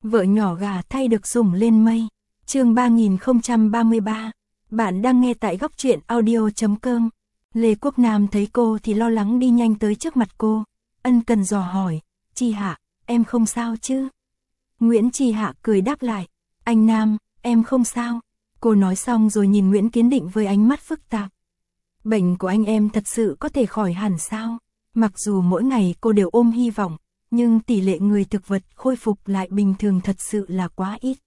Vợ nhỏ gà thay được sủng lên mây. Chương 3033. Bạn đang nghe tại góc truyện audio.com. Lê Quốc Nam thấy cô thì lo lắng đi nhanh tới trước mặt cô, ân cần dò hỏi, Chi Hạ, em không sao chứ? Nguyễn Chi Hạ cười đáp lại, anh Nam, em không sao. Cô nói xong rồi nhìn Nguyễn Kiến Định với ánh mắt phức tạp. Bệnh của anh em thật sự có thể khỏi hẳn sao? Mặc dù mỗi ngày cô đều ôm hy vọng, nhưng tỷ lệ người thực vật khôi phục lại bình thường thật sự là quá ít.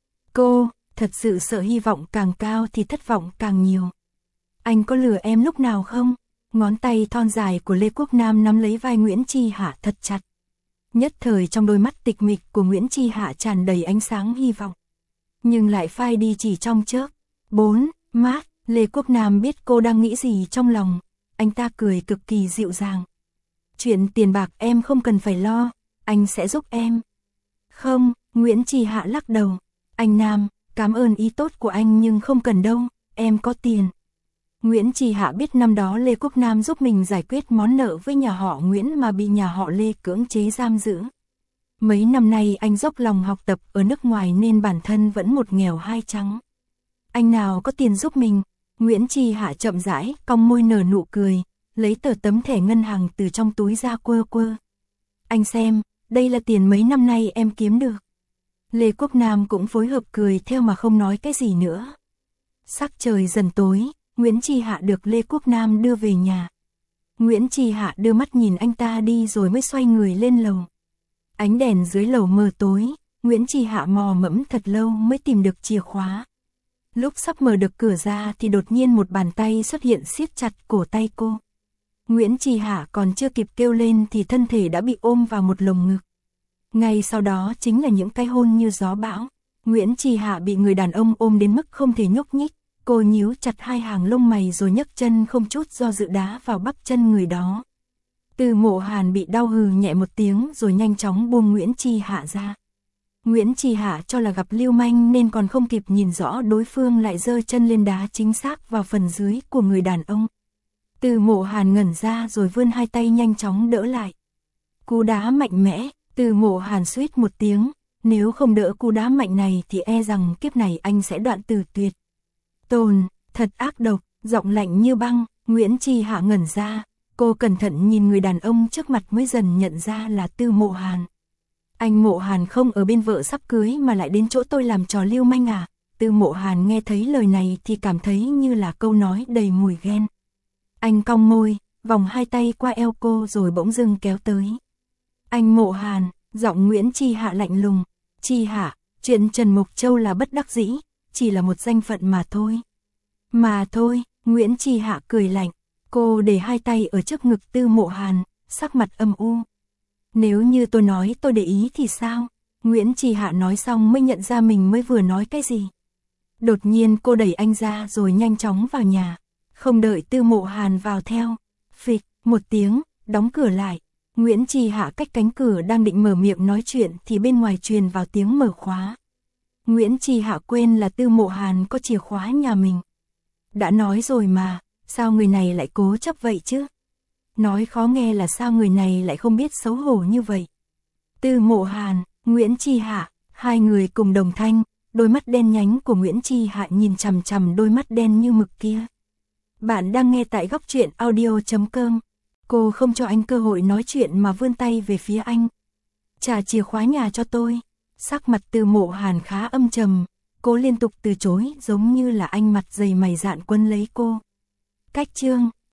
Cô, thật sự sợ hy vọng càng cao thì thất vọng càng nhiều. Anh có lừa em lúc nào không? Ngón tay thon dài của Lê Quốc Nam nắm lấy vai Nguyễn Chi Hạ thật chặt. Nhất thời trong đôi mắt tịch mịch của Nguyễn Chi Hạ tràn đầy ánh sáng hy vọng. Nhưng lại phai đi chỉ trong chớp. 4 mát, Lê Quốc Nam biết cô đang nghĩ gì trong lòng. Anh ta cười cực kỳ dịu dàng. Chuyện tiền bạc em không cần phải lo, anh sẽ giúp em. Không, Nguyễn Chi Hạ lắc đầu. Anh Nam, cảm ơn ý tốt của anh nhưng không cần đâu, em có tiền. Nguyễn Chi Hạ biết năm đó Lê Quốc Nam giúp mình giải quyết món nợ với nhà họ Nguyễn mà bị nhà họ Lê cưỡng chế giam giữ. Mấy năm nay anh dốc lòng học tập ở nước ngoài nên bản thân vẫn một nghèo hai trắng. Anh nào có tiền giúp mình? Nguyễn Chi Hạ chậm rãi, cong môi nở nụ cười, lấy tờ tấm thẻ ngân hàng từ trong túi ra quơ quơ. Anh xem, đây là tiền mấy năm nay em kiếm được. Lê Quốc Nam cũng phối hợp cười theo mà không nói cái gì nữa. Sắc trời dần tối, Nguyễn Chi Hạ được Lê Quốc Nam đưa về nhà. Nguyễn Chi Hạ đưa mắt nhìn anh ta đi rồi mới xoay người lên lầu. Ánh đèn dưới lầu mờ tối, Nguyễn Chi Hạ mò mẫm thật lâu mới tìm được chìa khóa. Lúc sắp mở được cửa ra thì đột nhiên một bàn tay xuất hiện siết chặt cổ tay cô. Nguyễn Chi Hạ còn chưa kịp kêu lên thì thân thể đã bị ôm vào một lồng ngực. Ngay sau đó chính là những cái hôn như gió bão. Nguyễn Chi Hạ bị người đàn ông ôm đến mức không thể nhúc nhích. Cô nhíu chặt hai hàng lông mày rồi nhấc chân không chút do dự đá vào bắp chân người đó. Từ Mộ Hàn bị đau hừ nhẹ một tiếng rồi nhanh chóng buông Nguyễn Chi Hạ ra. Nguyễn Chi Hạ cho là gặp lưu manh nên còn không kịp nhìn rõ đối phương lại giơ chân lên đá chính xác vào phần dưới của người đàn ông. Từ Mộ Hàn ngẩn ra rồi vươn hai tay nhanh chóng đỡ lại. Cú đá mạnh mẽ, Từ Mộ Hàn suýt một tiếng, nếu không đỡ cú đá mạnh này thì e rằng kiếp này anh sẽ đoạn tử tuyệt. Tồn, thật ác độc, giọng lạnh như băng, Nguyễn Chi Hạ ngẩn ra, cô cẩn thận nhìn người đàn ông trước mặt mới dần nhận ra là Từ Mộ Hàn. Anh Mộ Hàn không ở bên vợ sắp cưới mà lại đến chỗ tôi làm trò lưu manh à? Từ Mộ Hàn nghe thấy lời này thì cảm thấy như là câu nói đầy mùi ghen. Anh cong môi, vòng hai tay qua eo cô rồi bỗng dưng kéo tới. Anh Mộ Hàn, giọng Nguyễn Chi Hạ lạnh lùng, Chi Hạ, chuyện Trần Mục Châu là bất đắc dĩ, chỉ là một danh phận mà thôi. Mà thôi, Nguyễn Chi Hạ cười lạnh, cô để hai tay ở trước ngực Từ Mộ Hàn, sắc mặt âm u. Nếu như tôi nói tôi để ý thì sao? Nguyễn Chi Hạ nói xong mới nhận ra mình mới vừa nói cái gì. Đột nhiên cô đẩy anh ra rồi nhanh chóng vào nhà, không đợi Từ Mộ Hàn vào theo. Phịch, một tiếng, đóng cửa lại. Nguyễn Chi Hạ cách cánh cửa đang định mở miệng nói chuyện thì bên ngoài truyền vào tiếng mở khóa. Nguyễn Chi Hạ quên là Từ Mộ Hàn có chìa khóa nhà mình. Đã nói rồi mà, sao người này lại cố chấp vậy chứ? Nói khó nghe là sao người này lại không biết xấu hổ như vậy. Từ Mộ Hàn, Nguyễn Chi Hạ, hai người cùng đồng thanh, đôi mắt đen nhánh của Nguyễn Chi Hạ nhìn chằm chằm đôi mắt đen như mực kia. Bạn đang nghe tại góc truyện audio.com. Cô không cho anh cơ hội nói chuyện mà vươn tay về phía anh. Trả chìa khóa nhà cho tôi. Sắc mặt Từ Mộ Hàn khá âm trầm, cô liên tục từ chối giống như là anh mặt dày mày dạn quấn lấy cô. Cách chương